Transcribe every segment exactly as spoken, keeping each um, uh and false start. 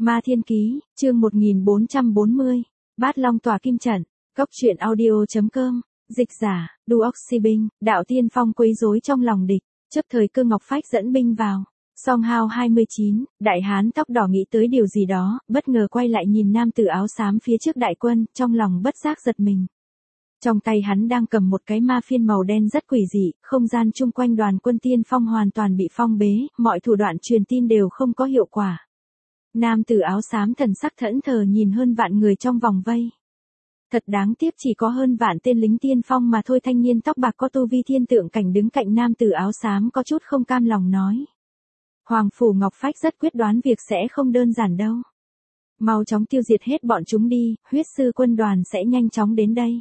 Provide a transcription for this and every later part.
Ma Thiên Ký, chương một nghìn bốn trăm bốn mươi. Bát Long tỏa kim trận. Cốc truyện audio.com. Dịch giả, Duoxibinh, đạo tiên phong quấy rối trong lòng địch. Chấp thời Cơ Ngọc Phách dẫn binh vào. Song Hao hai mươi chín, đại hán tóc đỏ nghĩ tới điều gì đó, bất ngờ quay lại nhìn nam tử áo xám phía trước đại quân, trong lòng bất giác giật mình. Trong tay hắn đang cầm một cái ma phiên màu đen rất quỷ dị, không gian chung quanh đoàn quân tiên phong hoàn toàn bị phong bế, mọi thủ đoạn truyền tin đều không có hiệu quả. Nam tử áo xám thần sắc thẫn thờ nhìn hơn vạn người trong vòng vây. Thật đáng tiếc chỉ có hơn vạn tên lính tiên phong mà thôi. Thanh niên tóc bạc có tu vi thiên tượng cảnh đứng cạnh nam tử áo xám có chút không cam lòng nói. Hoàng phủ Ngọc Phách rất quyết đoán việc sẽ không đơn giản đâu. Mau chóng tiêu diệt hết bọn chúng đi, huyết sư quân đoàn sẽ nhanh chóng đến đây.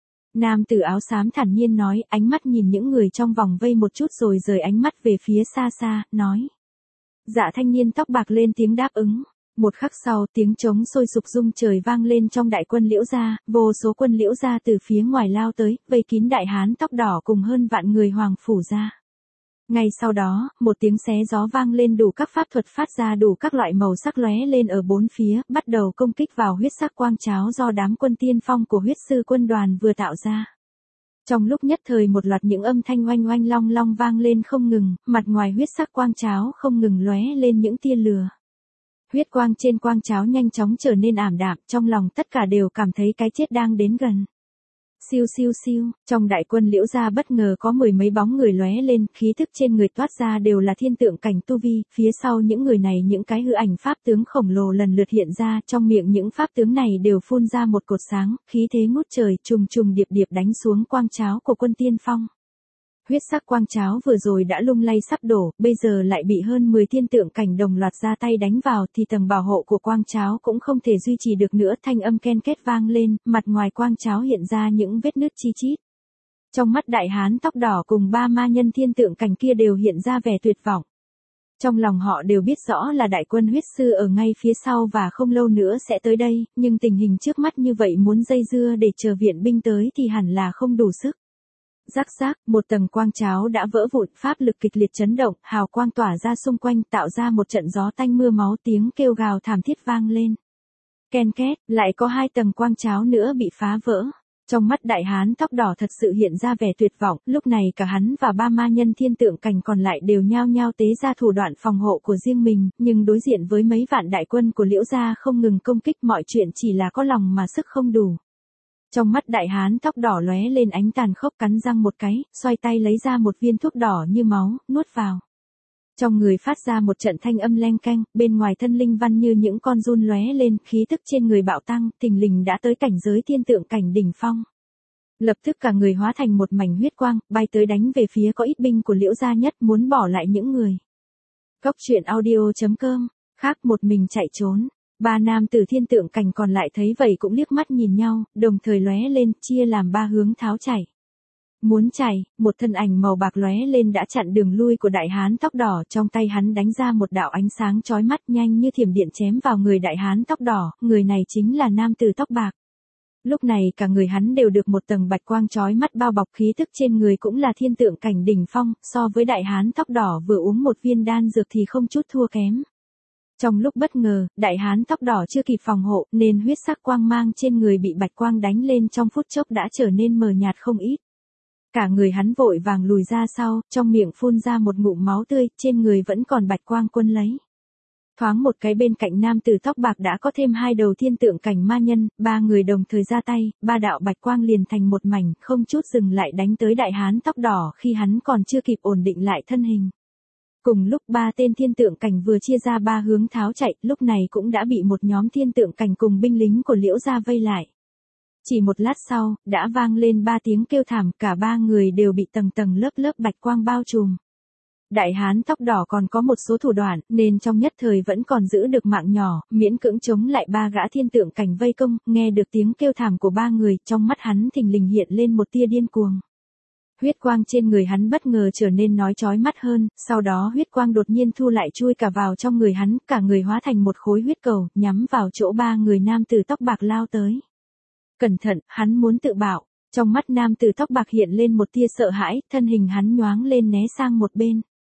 Nam tử áo xám thản nhiên nói, ánh mắt nhìn những người trong vòng vây một chút rồi rời ánh mắt về phía xa xa, nói. Dạ thanh niên tóc bạc lên tiếng đáp ứng. Một khắc sau tiếng trống sôi sục rung trời vang lên trong đại quân Liễu gia, vô số quân Liễu gia từ phía ngoài lao tới, vây kín đại hán tóc đỏ cùng hơn vạn người hoàng phủ gia. Ngay sau đó, một tiếng xé gió vang lên, đủ các pháp thuật phát ra đủ các loại màu sắc lóe lên ở bốn phía, bắt đầu công kích vào huyết sắc quang cháo do đám quân tiên phong của huyết sư quân đoàn vừa tạo ra. Trong lúc nhất thời một loạt những âm thanh oanh oanh long long vang lên không ngừng, mặt ngoài huyết sắc quang cháo không ngừng lóe lên những tia lửa. Huyết quang trên quang cháo nhanh chóng trở nên ảm đạm, trong lòng tất cả đều cảm thấy cái chết đang đến gần. Siêu siêu siêu, trong đại quân Liễu gia bất ngờ có mười mấy bóng người lóe lên, khí thức trên người toát ra đều là thiên tượng cảnh tu vi, phía sau những người này những cái hư ảnh pháp tướng khổng lồ lần lượt hiện ra, trong miệng những pháp tướng này đều phun ra một cột sáng, khí thế ngút trời, trùng trùng điệp điệp đánh xuống quang cháo của quân tiên phong. Huyết sắc quang cháo vừa rồi đã lung lay sắp đổ, bây giờ lại bị hơn mười thiên tượng cảnh đồng loạt ra tay đánh vào thì tầng bảo hộ của quang cháo cũng không thể duy trì được nữa, thanh âm ken két vang lên, mặt ngoài quang cháo hiện ra những vết nứt chi chít. Trong mắt đại hán tóc đỏ cùng ba ma nhân thiên tượng cảnh kia đều hiện ra vẻ tuyệt vọng. Trong lòng họ đều biết rõ là đại quân huyết sư ở ngay phía sau và không lâu nữa sẽ tới đây, nhưng tình hình trước mắt như vậy muốn dây dưa để chờ viện binh tới thì hẳn là không đủ sức. Rắc rác, một tầng quang cháo đã vỡ vụn, pháp lực kịch liệt chấn động, hào quang tỏa ra xung quanh tạo ra một trận gió tanh mưa máu, tiếng kêu gào thảm thiết vang lên. Ken két, lại có hai tầng quang cháo nữa bị phá vỡ. Trong mắt đại hán tóc đỏ thật sự hiện ra vẻ tuyệt vọng, lúc này cả hắn và ba ma nhân thiên tượng cảnh còn lại đều nhao nhao tế ra thủ đoạn phòng hộ của riêng mình, nhưng đối diện với mấy vạn đại quân của Liễu gia không ngừng công kích, mọi chuyện chỉ là có lòng mà sức không đủ. Trong mắt đại hán tóc đỏ lóe lên ánh tàn khốc, cắn răng một cái, xoay tay lấy ra một viên thuốc đỏ như máu, nuốt vào. Trong người phát ra một trận thanh âm leng keng, bên ngoài thân linh văn như những con giun lóe lên, khí tức trên người bạo tăng, thình lình đã tới cảnh giới thiên tượng cảnh đỉnh phong. Lập tức cả người hóa thành một mảnh huyết quang, bay tới đánh về phía có ít binh của Liễu gia nhất, muốn bỏ lại những người. Cốc truyện audio.com, khác một mình chạy trốn. Ba nam tử thiên tượng cảnh còn lại thấy vậy cũng liếc mắt nhìn nhau, đồng thời lóe lên, chia làm ba hướng tháo chạy. Muốn chạy, một thân ảnh màu bạc lóe lên đã chặn đường lui của đại hán tóc đỏ, trong tay hắn đánh ra một đạo ánh sáng chói mắt nhanh như thiểm điện chém vào người đại hán tóc đỏ, người này chính là nam tử tóc bạc. Lúc này cả người hắn đều được một tầng bạch quang chói mắt bao bọc, khí tức trên người cũng là thiên tượng cảnh đỉnh phong, so với đại hán tóc đỏ vừa uống một viên đan dược thì không chút thua kém. Trong lúc bất ngờ, đại hán tóc đỏ chưa kịp phòng hộ, nên huyết sắc quang mang trên người bị bạch quang đánh lên trong phút chốc đã trở nên mờ nhạt không ít. Cả người hắn vội vàng lùi ra sau, trong miệng phun ra một ngụm máu tươi, trên người vẫn còn bạch quang quân lấy. Thoáng một cái bên cạnh nam tử tóc bạc đã có thêm hai đầu thiên tượng cảnh ma nhân, ba người đồng thời ra tay, ba đạo bạch quang liền thành một mảnh, không chút dừng lại đánh tới đại hán tóc đỏ khi hắn còn chưa kịp ổn định lại thân hình. Cùng lúc ba tên thiên tượng cảnh vừa chia ra ba hướng tháo chạy, lúc này cũng đã bị một nhóm thiên tượng cảnh cùng binh lính của Liễu gia vây lại. Chỉ một lát sau, đã vang lên ba tiếng kêu thảm, cả ba người đều bị tầng tầng lớp lớp bạch quang bao trùm. Đại hán tóc đỏ còn có một số thủ đoạn, nên trong nhất thời vẫn còn giữ được mạng nhỏ, miễn cưỡng chống lại ba gã thiên tượng cảnh vây công, nghe được tiếng kêu thảm của ba người, trong mắt hắn thình lình hiện lên một tia điên cuồng. Huyết quang trên người hắn bất ngờ trở nên nói chói mắt hơn, sau đó huyết quang đột nhiên thu lại chui cả vào trong người hắn, cả người hóa thành một khối huyết cầu, nhắm vào chỗ ba người nam tử tóc bạc lao tới. Cẩn thận, hắn muốn tự bạo. Trong mắt nam tử tóc bạc hiện lên một tia sợ hãi, thân hình hắn nhoáng lên né sang một bên.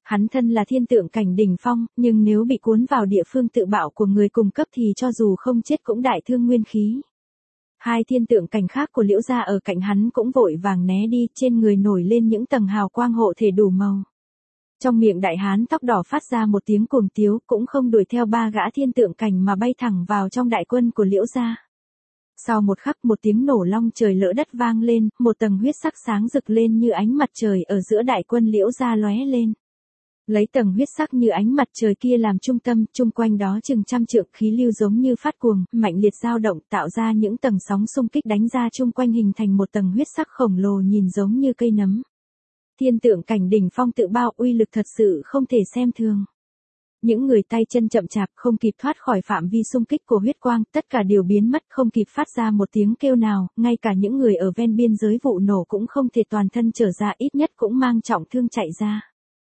Hắn thân là thiên tượng cảnh đỉnh phong, nhưng nếu bị cuốn vào địa phương tự bạo của người cùng cấp thì cho dù không chết cũng đại thương nguyên khí. Hai thiên tượng cảnh khác của Liễu gia ở cạnh hắn cũng vội vàng né đi, trên người nổi lên những tầng hào quang hộ thể đủ màu. Trong miệng đại hán tóc đỏ phát ra một tiếng cuồng tiếu, cũng không đuổi theo ba gã thiên tượng cảnh mà bay thẳng vào trong đại quân của Liễu gia. Sau một khắc một tiếng nổ long trời lỡ đất vang lên, một tầng huyết sắc sáng rực lên như ánh mặt trời ở giữa đại quân Liễu gia lóe lên. Lấy tầng huyết sắc như ánh mặt trời kia làm trung tâm, chung quanh đó chừng trăm trượng khí lưu giống như phát cuồng, mạnh liệt dao động tạo ra những tầng sóng xung kích đánh ra chung quanh hình thành một tầng huyết sắc khổng lồ nhìn giống như cây nấm. Thiên tượng cảnh đỉnh phong tự bao uy lực thật sự không thể xem thường. Những người tay chân chậm chạp không kịp thoát khỏi phạm vi xung kích của huyết quang, tất cả đều biến mất không kịp phát ra một tiếng kêu nào, ngay cả những người ở ven biên giới vụ nổ cũng không thể toàn thân trở ra, ít nhất cũng mang trọng thương chạy ra.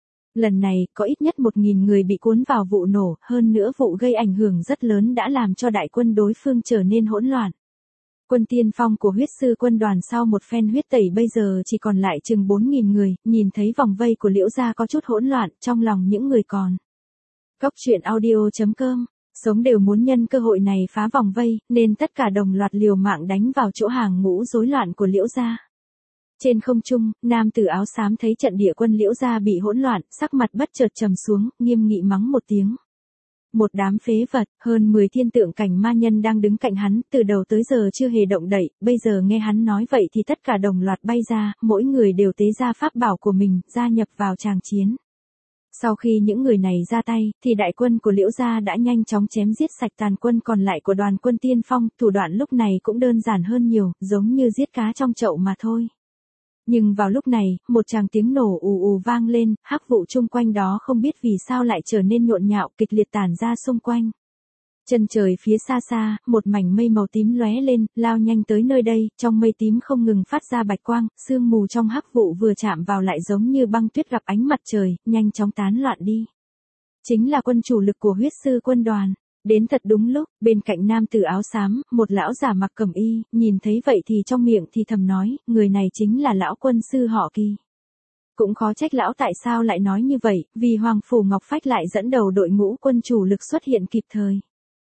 Lần này, có ít nhất một nghìn người bị cuốn vào vụ nổ, hơn nữa vụ gây ảnh hưởng rất lớn đã làm cho đại quân đối phương trở nên hỗn loạn. Quân tiên phong của huyết sư quân đoàn sau một phen huyết tẩy bây giờ chỉ còn lại chừng bốn nghìn người, nhìn thấy vòng vây của Liễu gia có chút hỗn loạn trong lòng những người còn. Cốc truyện audio chấm com, sống đều muốn nhân cơ hội này phá vòng vây, nên tất cả đồng loạt liều mạng đánh vào chỗ hàng ngũ rối loạn của Liễu gia. Trên không trung, nam tử áo xám thấy trận địa quân Liễu gia bị hỗn loạn, sắc mặt bất chợt trầm xuống, nghiêm nghị mắng một tiếng. Một đám phế vật, hơn mười thiên tượng cảnh ma nhân đang đứng cạnh hắn, từ đầu tới giờ chưa hề động đậy, bây giờ nghe hắn nói vậy thì tất cả đồng loạt bay ra, mỗi người đều tế ra pháp bảo của mình, gia nhập vào tràng chiến. Sau khi những người này ra tay, thì đại quân của Liễu gia đã nhanh chóng chém giết sạch tàn quân còn lại của đoàn quân tiên phong, thủ đoạn lúc này cũng đơn giản hơn nhiều, giống như giết cá trong chậu mà thôi. Nhưng vào lúc này, một tràng tiếng nổ ù ù vang lên, hắc vụ chung quanh đó không biết vì sao lại trở nên nhộn nhạo, kịch liệt tản ra xung quanh. Chân trời phía xa xa, một mảnh mây màu tím lóe lên, lao nhanh tới nơi đây, trong mây tím không ngừng phát ra bạch quang, sương mù trong hắc vụ vừa chạm vào lại giống như băng tuyết gặp ánh mặt trời, nhanh chóng tán loạn đi. Chính là quân chủ lực của huyết sư quân đoàn. Đến thật đúng lúc, bên cạnh nam tử áo xám, một lão giả mặc cẩm y, nhìn thấy vậy thì trong miệng thì thầm nói, người này chính là lão quân sư họ Kỳ. Cũng khó trách lão tại sao lại nói như vậy, vì Hoàng Phủ Ngọc Phách lại dẫn đầu đội ngũ quân chủ lực xuất hiện kịp thời.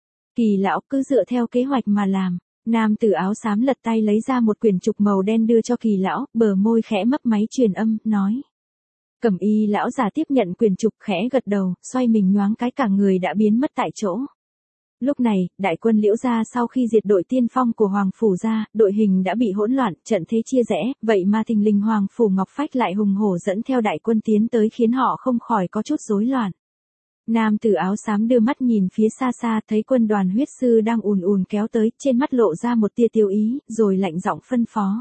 Kỳ lão cứ dựa theo kế hoạch mà làm. Nam tử áo xám lật tay lấy ra một quyển trục màu đen đưa cho Kỳ lão, bờ môi khẽ mấp máy truyền âm, nói. Cẩm y lão giả tiếp nhận quyển trục khẽ gật đầu, xoay mình nhoáng cái cả người đã biến mất tại chỗ. Lúc này, đại quân Liễu gia sau khi diệt đội tiên phong của Hoàng Phủ gia, đội hình đã bị hỗn loạn, trận thế chia rẽ, vậy mà thình lình Hoàng Phủ Ngọc Phách lại hùng hổ dẫn theo đại quân tiến tới khiến họ không khỏi có chút rối loạn. Nam tử áo xám đưa mắt nhìn phía xa xa thấy quân đoàn huyết sư đang ùn ùn kéo tới, trên mắt lộ ra một tia tiêu ý, rồi lạnh giọng phân phó.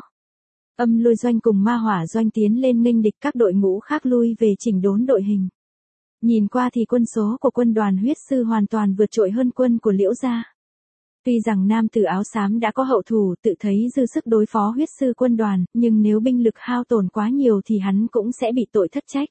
Âm lôi doanh cùng ma hỏa doanh tiến lên nghênh địch, các đội ngũ khác lui về chỉnh đốn đội hình. Nhìn qua thì quân số của quân đoàn huyết sư hoàn toàn vượt trội hơn quân của Liễu gia. Tuy rằng nam tử áo xám đã có hậu thủ tự thấy dư sức đối phó huyết sư quân đoàn, nhưng nếu binh lực hao tổn quá nhiều thì hắn cũng sẽ bị tội thất trách.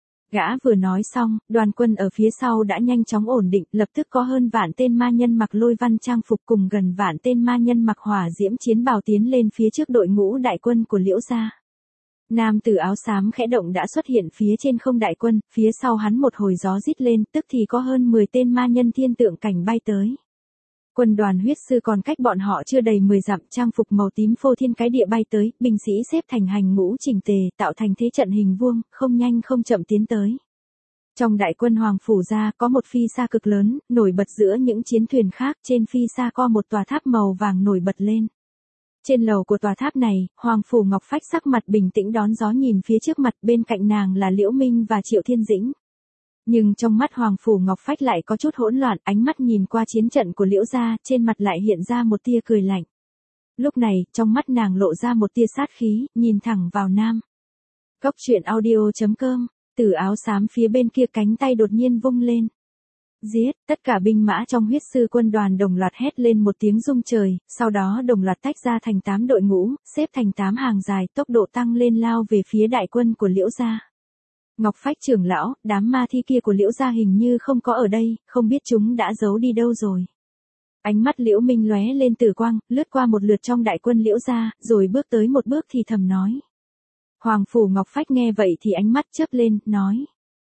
Gã vừa nói xong, đoàn quân ở phía sau đã nhanh chóng ổn định, lập tức có hơn vạn tên ma nhân mặc lôi văn trang phục cùng gần vạn tên ma nhân mặc hỏa diễm chiến bào tiến lên phía trước đội ngũ đại quân của Liễu gia. Nam tử áo xám khẽ động đã xuất hiện phía trên không đại quân, phía sau hắn một hồi gió rít lên, tức thì có hơn mười tên ma nhân thiên tượng cảnh bay tới. Quân đoàn huyết sư còn cách bọn họ chưa đầy mười dặm, trang phục màu tím phô thiên cái địa bay tới, binh sĩ xếp thành hành ngũ chỉnh tề, tạo thành thế trận hình vuông, không nhanh không chậm tiến tới. Trong đại quân Hoàng Phủ gia có một phi xa cực lớn, nổi bật giữa những chiến thuyền khác, trên phi xa có một tòa tháp màu vàng nổi bật lên. Trên lầu của tòa tháp này, Hoàng Phủ Ngọc Phách sắc mặt bình tĩnh đón gió nhìn phía trước mặt, bên cạnh nàng là Liễu Minh và Triệu Thiên Dĩnh. Nhưng trong mắt Hoàng Phủ Ngọc Phách lại có chút hỗn loạn, ánh mắt nhìn qua chiến trận của Liễu gia, trên mặt lại hiện ra một tia cười lạnh. Lúc này, trong mắt nàng lộ ra một tia sát khí, nhìn thẳng vào nam. Cốc truyện audio chấm com, tử áo xám phía bên kia cánh tay đột nhiên vung lên. Giết, tất cả binh mã trong huyết sư quân đoàn đồng loạt hét lên một tiếng rung trời, sau đó đồng loạt tách ra thành tám đội ngũ, xếp thành tám hàng dài, tốc độ tăng lên lao về phía đại quân của Liễu gia. Ngọc Phách trưởng lão, đám ma thi kia của Liễu gia hình như không có ở đây, không biết chúng đã giấu đi đâu rồi. Ánh mắt Liễu Minh lóe lên tử quang, lướt qua một lượt trong đại quân Liễu gia, rồi bước tới một bước thì thầm nói. Hoàng Phủ Ngọc Phách nghe vậy thì ánh mắt chớp lên, nói.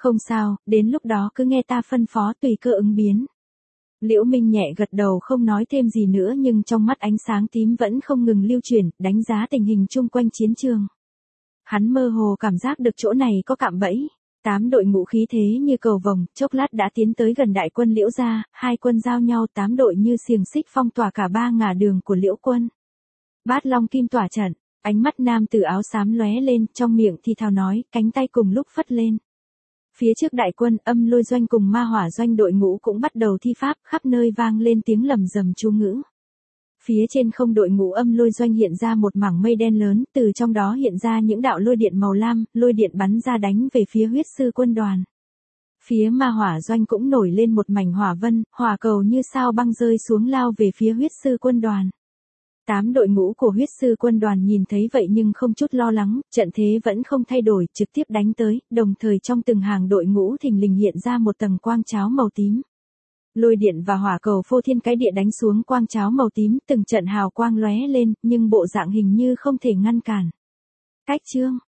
Không sao, đến lúc đó cứ nghe ta phân phó tùy cơ ứng biến. Liễu Minh nhẹ gật đầu không nói thêm gì nữa nhưng trong mắt ánh sáng tím vẫn không ngừng lưu chuyển, đánh giá tình hình chung quanh chiến trường. Hắn mơ hồ cảm giác được chỗ này có cạm bẫy. Tám đội ngũ khí thế như cầu vồng, chốc lát đã tiến tới gần đại quân Liễu gia, hai quân giao nhau, tám đội như xiềng xích phong tỏa cả ba ngả đường của Liễu quân. Bát Long Kim tỏa trận, ánh mắt nam tử áo xám lóe lên, trong miệng thì thào nói, cánh tay cùng lúc phất lên. Phía trước đại quân, Âm Lôi doanh cùng Ma Hỏa doanh đội ngũ cũng bắt đầu thi pháp, khắp nơi vang lên tiếng lầm rầm chú ngữ. Phía trên không, đội ngũ Âm Lôi doanh hiện ra một mảng mây đen lớn, từ trong đó hiện ra những đạo lôi điện màu lam, lôi điện bắn ra đánh về phía huyết sư quân đoàn. Phía Ma Hỏa doanh cũng nổi lên một mảnh hỏa vân, hỏa cầu như sao băng rơi xuống lao về phía huyết sư quân đoàn. Tám đội ngũ của huyết sư quân đoàn nhìn thấy vậy nhưng không chút lo lắng, trận thế vẫn không thay đổi, trực tiếp đánh tới, đồng thời trong từng hàng đội ngũ thình lình hiện ra một tầng quang cháo màu tím. Lôi điện và hỏa cầu phô thiên cái địa đánh xuống quang cháo màu tím, từng trận hào quang lóe lên, nhưng bộ dạng hình như không thể ngăn cản. Cách chương